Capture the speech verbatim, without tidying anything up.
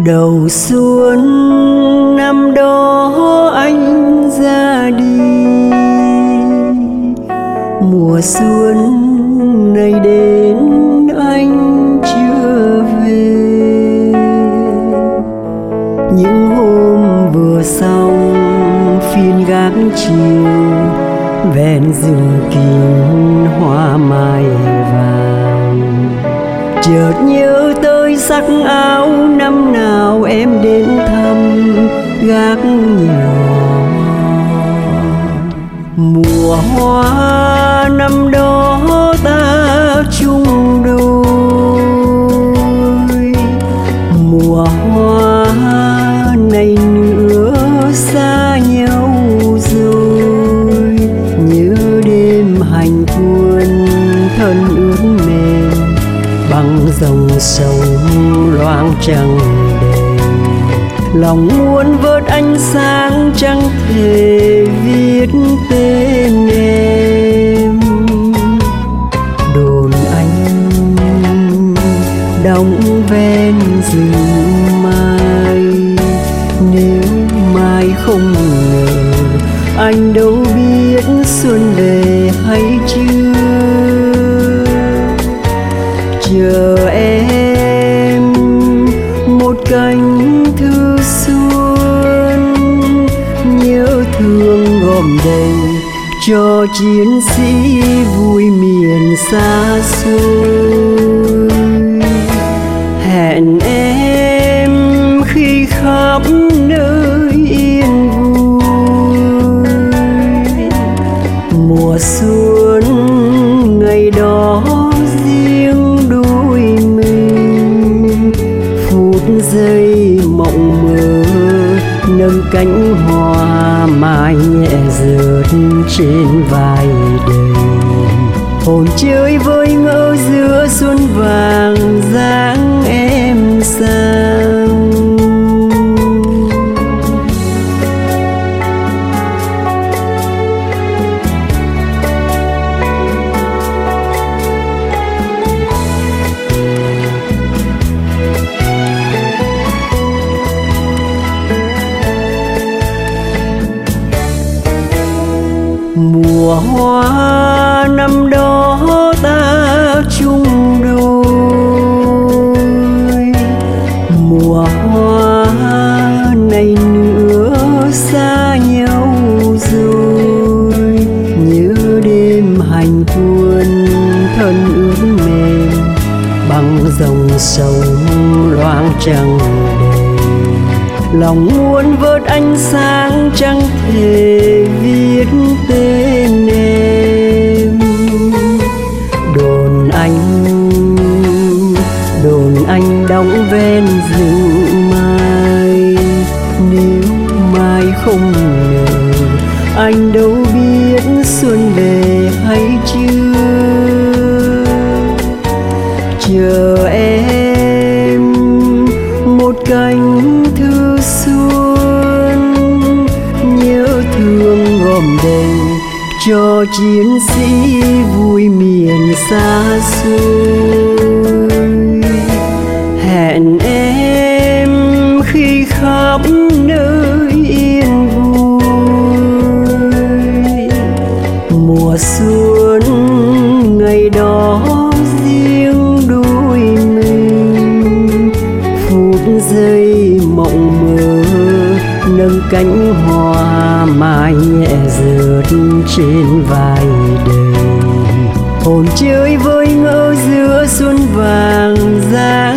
Đầu xuân năm đó anh ra đi, mùa xuân này đến anh chưa về. Những hôm vừa xong phiên gác chiều, ven rừng kín hoa mai vàng, chợt nhớ tới sắc áo năm nào em đến thăm gác nhỏ. Mùa hoa năm đó ta chung đôi, mùa hoa này nữa xa nhau rồi. Nhớ đêm hành quân thân ướt mềm, băng dòng sông loáng trăng đêm. Lòng muốn vớt ánh sáng chẳng thể viết tên em. Đồn anh đóng ven rừng mai, nếu mai không ngờ anh đâu biết xuân về hay chưa. Chờ em một cánh thư xuân, nhớ thương gom đầy cho chiến sĩ vui miền xa xôi. Hẹn em khi khắp nơi yên vui, mùa xuân ngày đó riêng đôi mình. Phút giây mộng mơ nâng cánh hoa mai nhẹ rớt trên vai đầy. Hồn chơi với ngỡ giữa xuân vàng dáng em sang. Mùa hoa năm đó ta chung đôi, mùa hoa này nữa xa nhau rồi. Nhớ đêm hành quân thân ướt mềm, băng dòng sông loáng trăng đêm. Lòng muốn vớt ánh sáng chẳng thể viết tên em. Đồn anh, đồn anh đóng ven rừng mai, nếu mai không ngờ anh đâu biết xuân về hay chưa. Chờ em một cánh thư xuân, nhớ thương gom đầy cho chiến sĩ vui miền xa xôi. Hẹn em khi khắp nơi yên vui, mùa xuân ngày đó riêng đôi mình. Phút giây mộng mơ nâng cánh hoa mai nhẹ rớt trên vai đầy. Hồn chơi với ngỡ giữa xuân vàng dáng